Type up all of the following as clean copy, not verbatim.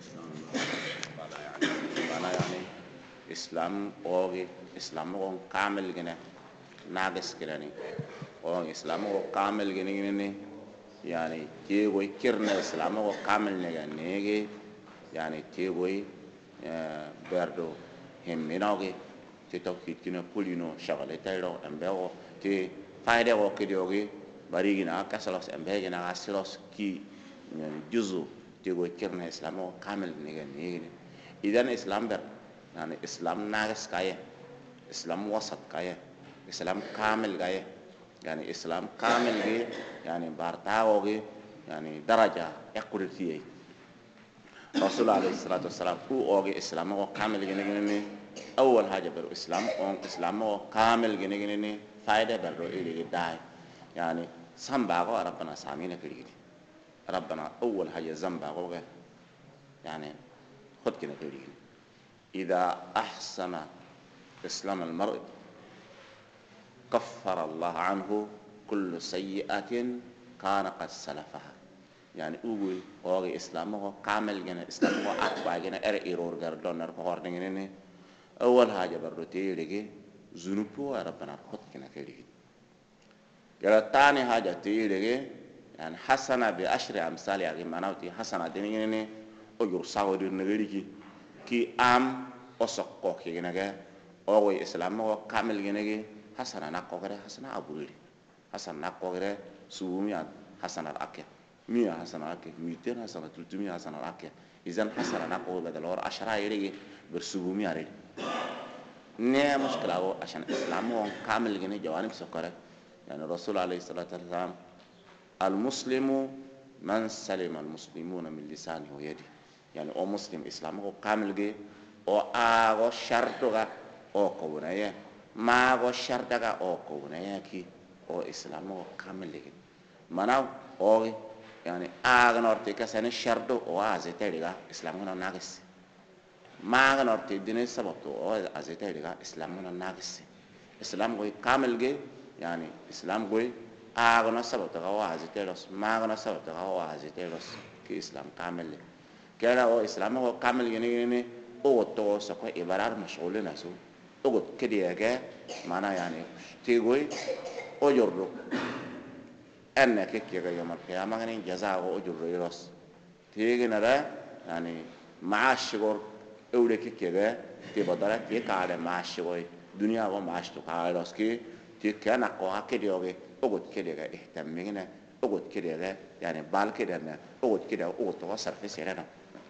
يعني إسلام أوغي إسلام أوغ كامل جنا ناقص كراني أوغ إسلام أوغ كامل جنا يعني تيجوي كيرنا إسلام أوغ كامل نيجي يعني تيجوي بردو هم مناغي تتوكيد كنا كلينو شغلة تيرو أمبيو تي فايدة وكديوغي بريجنا كسلوس أمبيجنا كسلوس كي يعني جزء تيجوي كيرنا إسلام أوغ كامل نيجي إذن إسلام بر يعني إسلام ناقص كاية إسلام وسط كاية إسلام كامل كاية يعني إسلام كامل جي يعني بارتاوغي يعني درجة يقرتيه رسول الله عليه الصلاة والسلام هو أوغي إسلام هو كامل جنيني أول حاجة برو إسلام إسلام هو كامل جنيني فايدة برو إلي داي يعني سامباغو ربنا سامينا كليدي ربنا أول حاجة زامباغو يعني خد كده كليدي إذا أحسن إسلام المرء كفر الله عنه كل سيئة كان قد سلفها يعني أقول هو إسلام هو كامل جنا إسلام هو أكبر جنا إيرور غردون نرفعور نجني أول حاجة بردتي لقي ذنوبه ربنا خد كنا كليه يلا تاني حاجة تيجي يعني حسنة بأشر أمثال يعني معناته حسنة ديني أجر سعود النجري كي أم أسقط كي جناجة أو إسلام هو كامل جناجة حسنة نقوله حسنة أبوي حسنة نقوله سومي حسنة الأكيد مية حسنة الأكيد 200 حسنة 300 حسنة الأكيد إذن حسنة نقوله بدل اور 10 يريجي برسومي عليه نه مشكلة هو عشان الإسلام هو كامل جناجة جوانب سكره يعني الرسول عليه الصلاة والسلام المسلم من سلم المسلمون من لسانه ويده يعني أو مسلم إسلام هو كامل جي أو أغو شرطه أو كونايا ما أغو شرطه أو كونايا كي أو إسلام هو كامل جي مناو أو يعني أغو نورتك سنة شرطه أو أزيتيريغا إسلام هو ناقص ما أغو نورتك دين سببته أو أزيتيريغا إسلام هو ناقص إسلام هو كامل جي يعني إسلام قوي أغنى سبب تغوى هزيتيروس ما أغنى سبب تغوى هزيتيروس كإسلام كامل كلا هو إسلام هو كامل يعني هو توسع كإبرار مشغول ناسو هو كده كه مانا يعني تيجوي أجره أنك كي يوم القيامة يعني جزاء أجره يروس تيجي نرى يعني معاش شغل أولك كي تبادر تيكال معاش شغل دنيا ومعاش تكال روس كي تيكنا قوها كده يوجي أقول كده اهتمينا أقول كده يعني بال كده أقول كده أقول توصل في سيرنا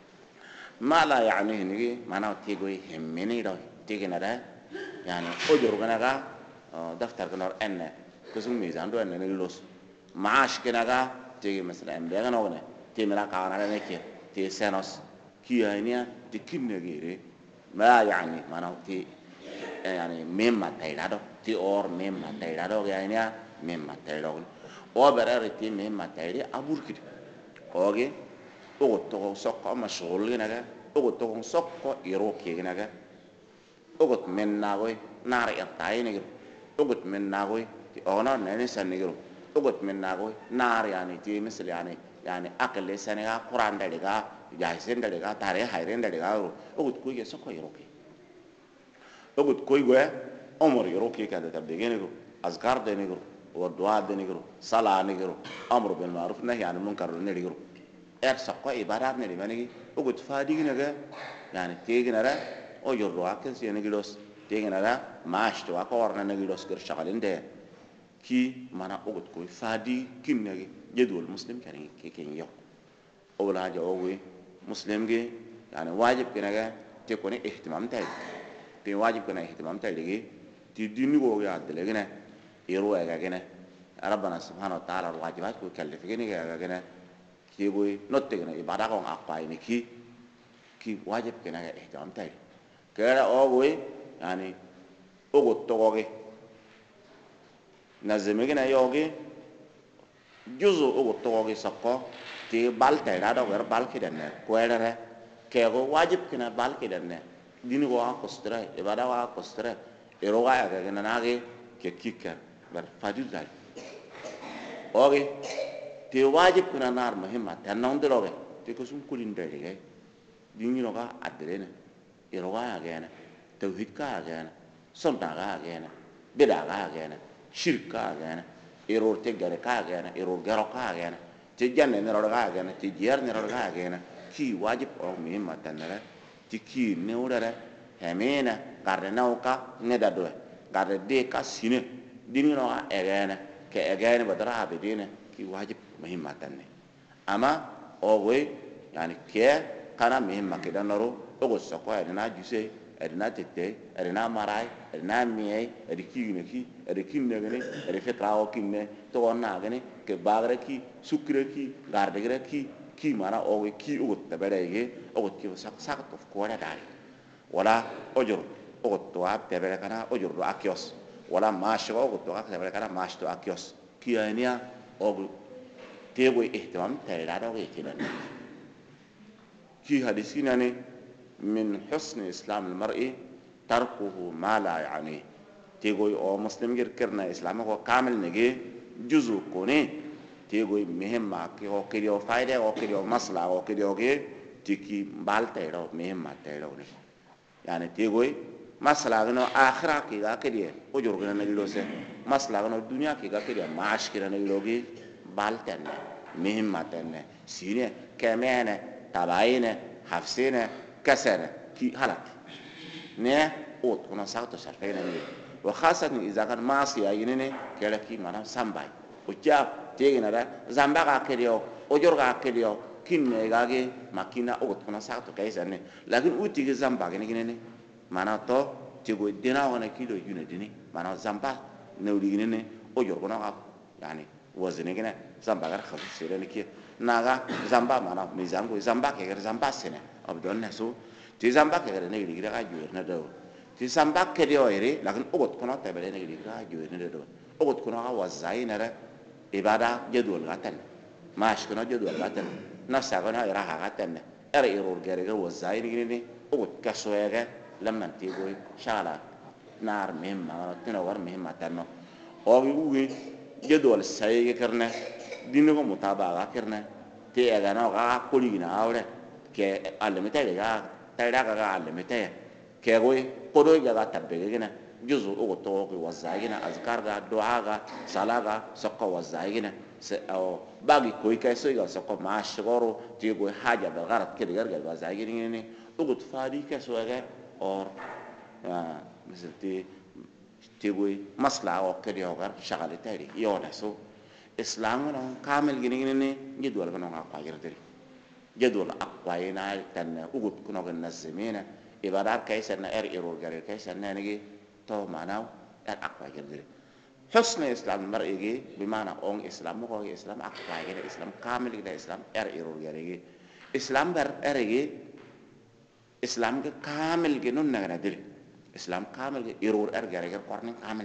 ما لا يعني نيجي ما نو تيجي همني ده تيجي نرى يعني أجر كنا دفتر كنا أن كسم ميزان ده أن نلوس معاش كنا تيجي مثلا أمبارح نقولنا تيمنا كأنا نكير تي سنوس كي هنيا تكين نجيري ما يعني ما نو تي يعني مما تيرادو تي اور مما تيرادو يعني مما تيرادو او برارتي مما تيري ابور كده اوغي او تو سوكو مشغول نغا او تو سوكو يروكي نغا او من ناوي نار يطاي نغا او من ناوي تي اونا نني سنغرو او من ناوي نار يعني تي مثل يعني اكل سنغا قران دغا جايسن دغا تاريخ هايرين دغا او كوي سوكو يروكي أقول كوي جوا أمر يروكي كذا تبديني نقول أذكار دني نقول والدعاء دني نقول صلاة نقول أمر بالمعروف نهي عن المنكر نقول سقى عبارات نقول أقول فادي نقول يعني تيجي نرى أو يروح كذا نقولس تيجي نرى ماش توا كورنا نقولس كر شغالين ده كي مانا أقول كوي فادي كم نقول جدول مسلم كان كين يوم أول حاجة أقول مسلم جي يعني واجب كنا تكون اهتمام تاني في واجب كنا اهتمام تلقي تديني قوي عدل لقينا يروى كنا ربنا سبحانه وتعالى الواجبات ويكلف كنا كي قوي نتقنا إبادة قوم أقوى كي واجب كنا اهتمام تلقي كلا قوي يعني أقول توقي نزمنا يوقي جزء أقول توقي سقى كي بالتي لا دور بالكدنا كويرة كي واجب كنا بالكدنا dini ko akostra ibada wa akostra eroga ya kana nage ke kika bar fadil dal oge te wajib kuna nar muhimma tan non deroge te ko sum kulin dal ge dingino ga adrena iroga agena tauhid ka agena sunna ga agena bid'a ga agena shirk ka agena error te gare ka agena error garo ka agena te janne ne ro ga agena te jer ne ro ga agena ki wajib o mi matanara ti ki ne urara hemena garde nauka ne da do garde de ka sine dingino ga agena ke agena badara abedina ki wajib muhimmatanne ama owe yani ke kana muhimma kidan naro ogo soko edina juse edina tete edina marai edina miye edikine ki edikine gene edifetrao kinne to onna gene ke bagre ki sukre ki gardegre ki mana owe ki ogo taberege ogo ki sak to ko wala dai wala ojur ogo to a tebere kana ojur do akios wala masho ogo to a tebere kana mash to akios ki ania ogo تيجوا اهتمام تيرادو كيتنا كي حديثنا من حسن إسلام المرء تركه ما لا يعنيه تيجوا أو مسلم غير كرنا إسلامه هو كامل نجي جزء كوني تيجوا مهم ما كي هو كريو فايدة هو كريو مصلحة هو كريو كي تيجي بال تيرو مهم ما تيرو نه يعني تيجوا مصلحة إنه آخرة كي ذا كريه أجر كنا نجلوسه مصلحة إنه الدنيا كي ذا كريه معاش كنا نجلوكي بالتن مهمتن سينه كمان تبعينه حفصينه كسره كي هلك نه اوت كنا ساعته شرفين وخاصة إذا كان معصية ينني كلا كي منا سامباي وجاب تيجينا ده زامبا كريو أجر كريو كين نيجاجي ما كينا اوت كنا ساعته كيسانه لكن وتيجي زامبا كني منا تو تيجو دينا وانا كيلو يونديني منا زامبا نودي كني أجر كنا يعني وزنه كنا زامبا غير خفيف سيرنا كي ناغا زامبا مانا ميزانكو زامبا كغير زامبا سنه ابدون نسو تي زامبا كغير نيغي غير اجورنا دو تي زامبا كديو يري لكن اوغوت كنا تبل نيغي غير اجورنا دو اوغوت كنا وزاي نرا ابادا جدول غاتن ماش كنا جدول غاتن نفسا كنا راها غاتن ار يرور غير وزاي نيغي اوغوت كسويغا لما تيغوي شالا نار مهمه تنور مهمه تنو اوغي جدول سايق كرنا دينه متابعة كرنا تي أنا غا كلينا أوله كي علمته لغا تيرا غا علمته كي هو كودو غا تبعه كنا جزء أو توك وزاينا أذكار غا دعاء غا صلاة غا سقى وزاينا أو باقي كوي كيسوي غا سقى معاش غورو تي هو حاجة بالغرض كده غير غا وزاينا يعني أو تفادي كيسوي غا أو مثل تيجي مصلحة أو كذي أو غير شغلة تاني يونسو إسلامنا كامل جنيني جدول كنا أقوى تري جدول أقوى نال تنا أقول كنا نزمينا إبادات كيسنا إيرور غير كيسنا نيجي تو معناه أقوى تري حسن إسلام المرء يجي بمعنى أون إسلام هو إسلام أقوى غير إسلام كامل غير إسلام إيرور غير إسلام غير إسلام كامل جنون نغنا إسلام كامل يرور أرجع قرن كامل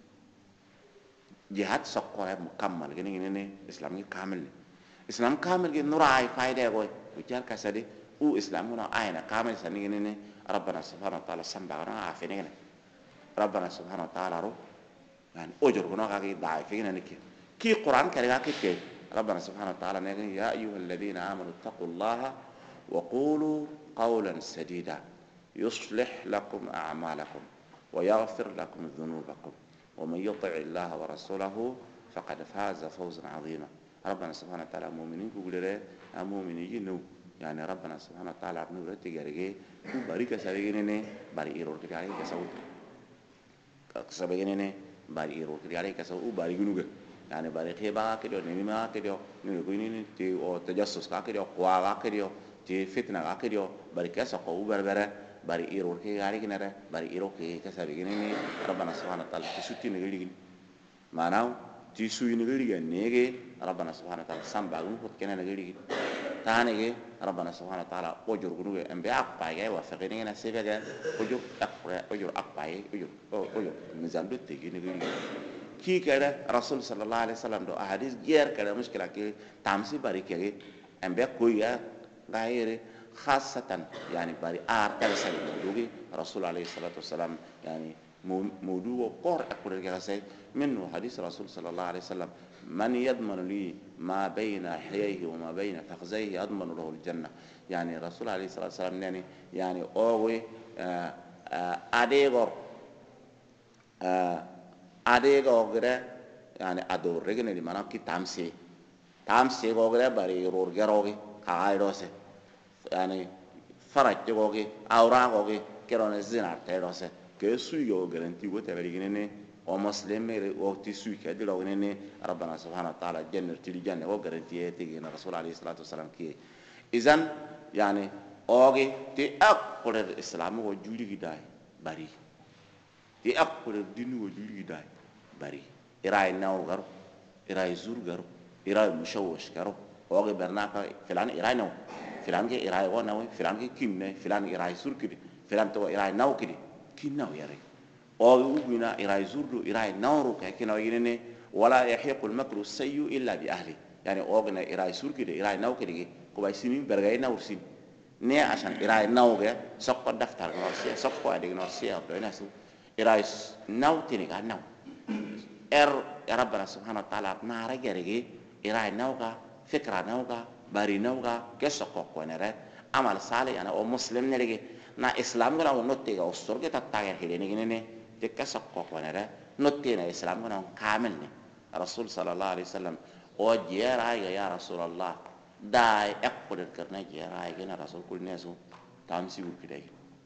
جهاد سقوط مكمل جنيه إسلام كامل إسلام كامل جن نراعي فايدة قوي وجال كسره أو إسلام هنا عينه كامل سني جنيه ربنا سبحانه وتعالى سبحانه عافينا جنيه ربنا سبحانه وتعالى رو يعني أجر هنا قاعد ضعيف جنيه كي قرآن كذا كي ربنا سبحانه وتعالى نقول يا أيها الذين آمنوا اتقوا الله وقولوا قولا سديدا يصلح لكم أعمالكم ويغفر لكم ذنوبكم ومن يطع الله ورسوله فقد فاز فوزا عظيما ربنا سبحانه وتعالى مؤمنين كقولوا مؤمنين يعني ربنا سبحانه وتعالى نور تجاريه بارك سبعينه بارك إيرور تجاريه كسول سبعينه بارك إيرور تجاريه كسول بارك نوجا يعني بارك هي بقى كده نيمة كده نيجي تي أو تجسس كده قوا كده تي فتنة كده بارك سقوا بربرة bari iror ke gari ginara bari iro ke kasabe ginene rabbana subhanahu wa ta'ala tisuti ne gari gini manaw tisu ne gari nege rabbana subhanahu wa ta'ala samba gun hot kenana gari gini tane ge rabbana subhanahu wa ta'ala ojur gunu ge ambe akpa ge wa faqini na sebe ge ojur akpa ge ojur mizan do te gini gari ki kare rasul sallallahu alaihi wasallam do ahadith ger kare mushkila ke tamsi bari ke ambe ko ya gaire خاصة يعني باري تلسل دوغي رسول عليه الصلاة والسلام يعني موضوع قر أقول لك منه حديث رسول صلى الله عليه وسلم من يضمن لي ما بين حييه وما بين فخذيه يضمن له الجنة. يعني الرسول عليه الصلاة والسلام يعني أوي أديغور غيره يعني أدور رجعني لما نحكي تامسي غيره بري رور غيره كايروسه يعني فرج غيره أورا غيره كرون الزنا تيروسه كسوي غيره أنتي وتبريجينه ومسلم وتسوي كده لو إنه ربنا سبحانه وتعالى جنة تلي وغيره تيجي الرسول عليه الصلاة والسلام كي إذن يعني أوكي تأكل الإسلام وجودي كده بري تأكل الدين وجودي كده بري إراي ناو غرو إراي زور غرو إراي مشوش غرو أوكي برناكا فلان إراي ناو فلان كي إراي وناوي فلان كي كيم نه فلان إراي زور كده فلان تو إراي ناو كده كيم ناو ياري أوكي وبينا إراي زور دو إراي ناو رو كأكين أو ينني ولا يحيق المكر السيء إلا بأهله يعني أوكي نا إراي زور كده إراي ناو كده كوباي سيمين برجعي ناو سين نه عشان إراي ناو كده سقط دفتر نورسيا سقط أديك نورسيا بدوينا سو إراي ناو تيني كان ناو يا ربنا سبحانه وتعالى نارا جريجي إراي ناوكا فكرة ناوكا باري ناوكا كسقط كونره عمل صالح أنا أو مسلم نرجع نا إسلام كنا ونوتيجا أسترجع تتاجر هيلين جنينه تكسقط كونره نوتينا إسلام كنا كامل نه رسول صلى الله عليه وسلم وجيراي يا رسول الله داي أقدر كرنا جيراي كنا رسول كل ناسو تامسي وكذاي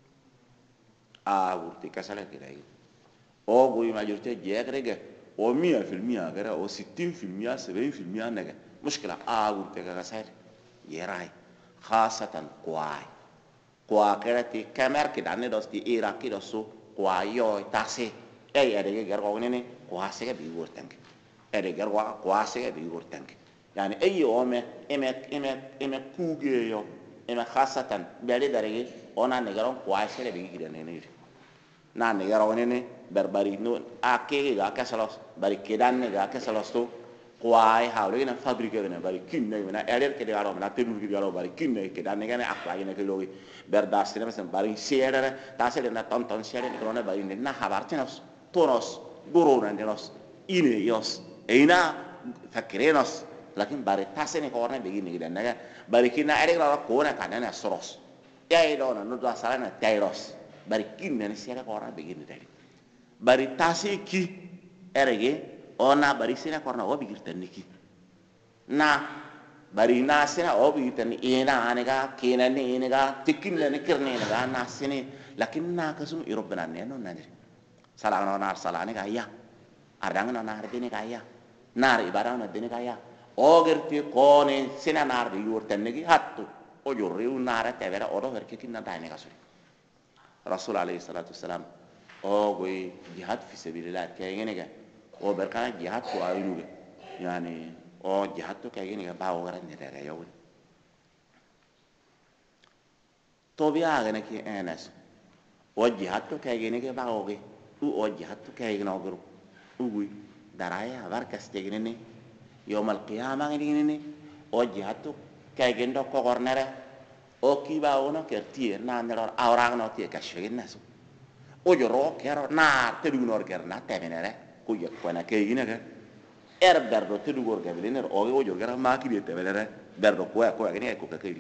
ورتي كسلة كذاي أو قوي ما جرت جيراي أو 100% كذا أو 60% 70% نجا مشكلة ورتي كسر جيراي خاصة قواي كذا تي كاميرا كذا ندرس تي إيرا كذا سو قواي يو تاسي أي أديك جرقوا نيني قواسي كبيور تانك أديك جرقوا قواسي كبيور تانك يعني أي يوم إما كوجيو إما خاصة بعد درجة أنا نجارون قواسي كبيور كذا نيني na negara wanene berbari no ake ga kasalos bari kedan ga kasalos to kwai hawle na fabrique na bari kinne na erer ke garo na tenu ke garo bari kinne kedan ne ga akwa ne ke logi berdas ne mesela bari sere ta sere na tonton sere ne krone bari ne na habartinos tonos gorona nenos ine yos eina fakirenos lakin bari tasene ko ne begini gidan ne bari kinna erer ga ko na kanana soros ya ilo na no da sala na tairos bari kinne ne sere ko na begini dali bari tasi ki erege ona bari sina korna obi girtanni ki na bari na sina obi girtanni ina anega kina ni inega tikinna ni kirne inega na sini lakin na kasum irobna ne no nanri salana na salane ga ya ardang na nar dini ga ya nar ibara na dini ga ya ogerti kone sina nar di yurtanni ki hattu o jorri un nar tevera odo perché kinna dai ga suri rasul alayhi salatu wassalam o goy jihad fi sabilillah kayene ga o berkana jihad ko ayunuge yani o jihad to kay gini ba o garan ne daga yawu to biya ga ne ki enas o jihad to kay gini ke ba o ge o jihad to kay gini ogru ugui daraya barkas te gini ne yawm al qiyamah gini ne o jihad to kay gini do ko gornere o ki ba ono kerti na ne awra no ti ka shegin nasu o joro kero na te du nor gerna te menere ku yakwana kayina ga berdo te dugor ga biliner o go jorgara ma ki bete belere berdo ko ga ni ko ka kayri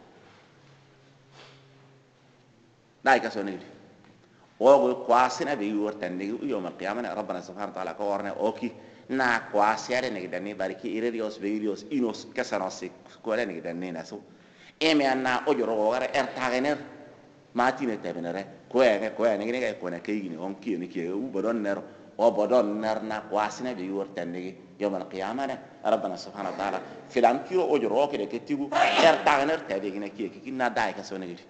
dai ka soni o go kwasina be yortan ni yo ma qiyamana rabbana subhanahu wa ta'ala ko warne o ki na kwasiare ne dani bariki iredios veidios inos kasanosik ko le ni dani naso eme anna o joro gara ertagener matine te benere ko ne ga ko na kayni on ki ni ki u bodon nero o bodon nerna kwasina be yortande yawm al-qiyamah rabbana subhanahu wa ta'ala filan kiro o joro ke de tigu tagener te be gina ki na dai ka sone gidi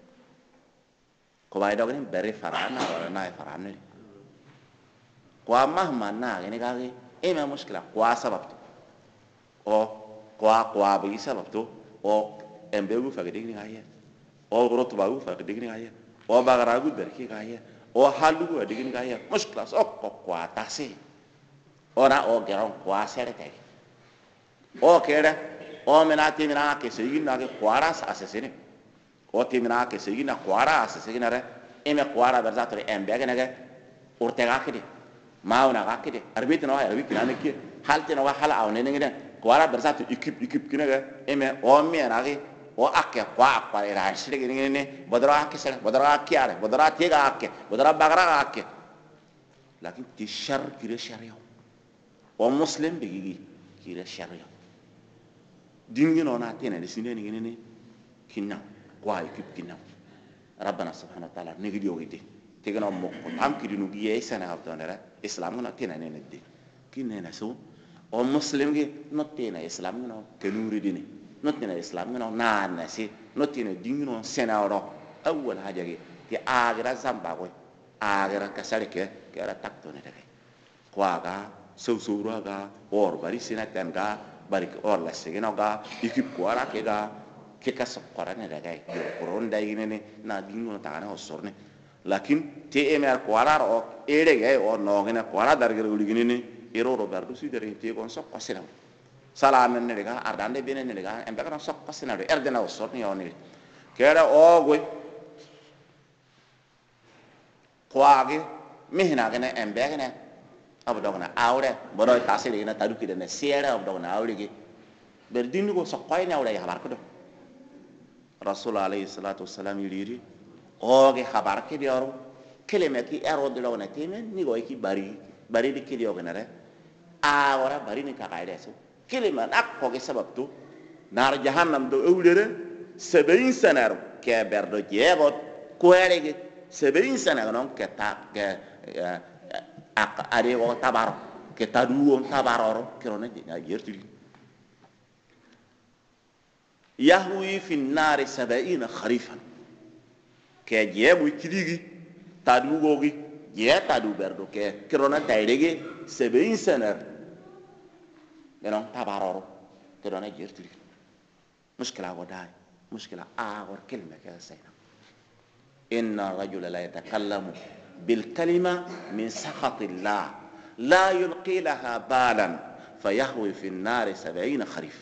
ko bay dogni bere farana wala na farana ko mahma na gene ga e ma mushkila ko sababto o ko be sababto o embegu fa gidi ni aya o rotu bagu fa gidi ni aya o bagaragu berki ga aya o halugo digin ga ya mushkila so ko atase ora o geron ko asere te o kere o menati mina ke sigina ke kwara asesene o timina ke sigina kwara asesene re eme kwara berzatore embege nege urte ga kide mauna ga kide arbiti no arbi kinane ki halte no hala awne ngene ko wala bersatu ikip kinaga eme o mi anagi o akke kwa kwa ira shire ngene bodra akke sere bodra akke are bodra tiga akke bodra bagra akke lakin ti shar kire sharia o muslim bigi kire sharia dingi no na tene sine ngene kinna kwa ikip kinna rabbana subhanahu wa ta'ala nigi diogide tegano mo ko am kidinu giye sana habdonera islam na tene ne de kinne na so o muslim ge nottena islam no kenuri dini nottena islam no na si nottena dingino senawro awwal haja ge ti agra zamba ko agra kasale ke ara takto ne de kwa ga sawsura ga or bari sina tanga bari or la segeno ga ikip ko ara ke ga ke ka sokora ne de ga koron dai ne na dingino tagana o sorne lakin te emer ko ara o ere ge o no gena ko ara dar ge uligini ne eroro berdu si dari te kon sok pasina sala men ne ga ardande bene ne ga embe kan sok pasina do erdena o sorni oni kera o go kwaage mihna gene embe gene abdogna awre bodo tasiri gene taduki de ne siera abdogna awre ge berdin go sok koy ne awre ya habar ko do rasul alayhi salatu wassalam yiri o ge habar ke dioro keleme ki ero de lo ne temen ni go ki bari di kidi ogenare ora bari ni kakaide so kelima nakko ge sabab tu nar jahannam do ewlere 70 sanar ke berdo jego koerege 70 sanar non ke ta ke ak ari o tabar ke tadu on tabaroro kirone ya yertuli yahwi fi an-nar 70 kharifan ke jebu kidigi tadu gogi je tadu berdo ke kirona tayrege 70 sanar non tabaroro kirona yertuli mushkila godai mushkila agor kelma ke sayna inna rajula la yatakallamu bil kalima min sakhati Allah la yulqi laha balan fayahwi fi an-nar 70 kharif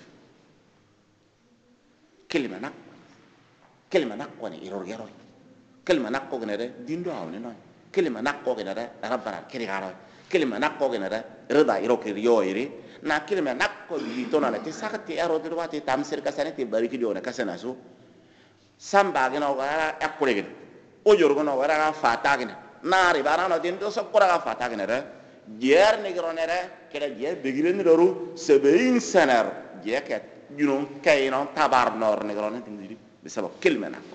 kelma nakko ni iror gero kelma nakko gnere dindo awne no kelma nakko gnere rabbana kiri garo kelma nakko gnere rida iro kiriyo iri na kelma nakko bi to na ti sakati ero dirwati tamsir kasane ti bariki di ona kasana su samba gena wara akure gena o jorgo no wara fata gena nari barano dindo so kora fata gena re jer ne gronere kera je begilen doru 70 sanar je ke juno kayno tabar nor ne gronere dindi bisabab kelma nakko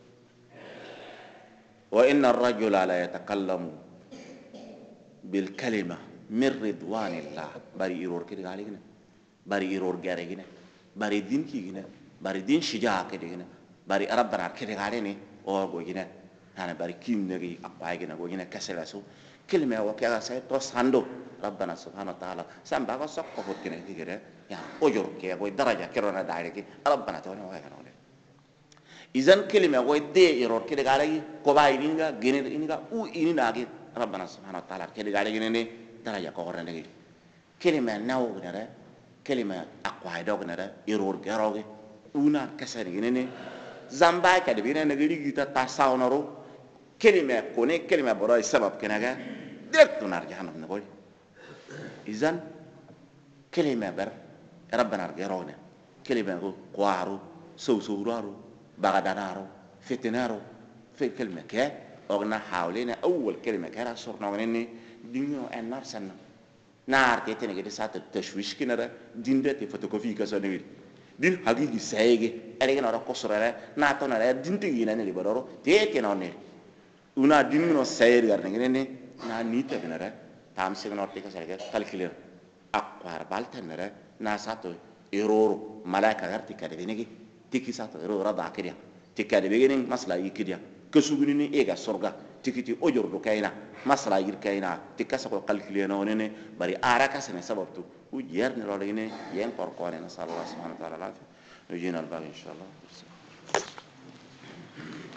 wa inna ar-rajula la yatakallamu bil kalima min ridwanillah bari iror ke gali gene bari iror gare gene bari din ki gene bari din shija ke gene bari rabbana ke gali ni o go gene ana bari kim ne gi akwa gene go gene kasela so kelma wa ka sa to sando rabbana subhanahu wa ta'ala samba ko sokko ko gene digere ya o jor ke go daraja kerona daire ki rabbana to ne wa gane izan kelma go de iror ke gali ko bay ninga gene inga u inina gi rabbana subhanahu wa ta'ala ke gali gene ne daraja ko horande gi kelima nawo gnara kelima akwa do gnara iror garoge una kasari gene zamba ka de bina nagiri gita tasawnoro kelima kone kelima boro sabab kenaga direct nar jahannam ne boy izan kelima bar rabbana garogne kelima go kwaru sawsuraru bagadanaru fitnaru fi kelima ke ogna hawlina awwal kelima kara surno gneni dingo en nar sanna nar te tene gede sat tashwish kinara dinde te photocopy ka sonewil din hagigi sayge ere gena ko sorare na to na dinte yina ne libaro te te no ne una dingo sayre garne ngene na nita benara tam se no te ka sarge calculer akwar baltanara na sato error malaka garti ka de benegi tiki sato error rada akiria tikade begenen masla yikidia kesuguni ni ega sorga tikiti ojor do kayna masla yir kayna tikasa ko calculer no nene bari araka sene sababtu ujer ne lole ne yen por ko ne sallallahu subhanahu wa ta'ala la fi yujina al bal inshallah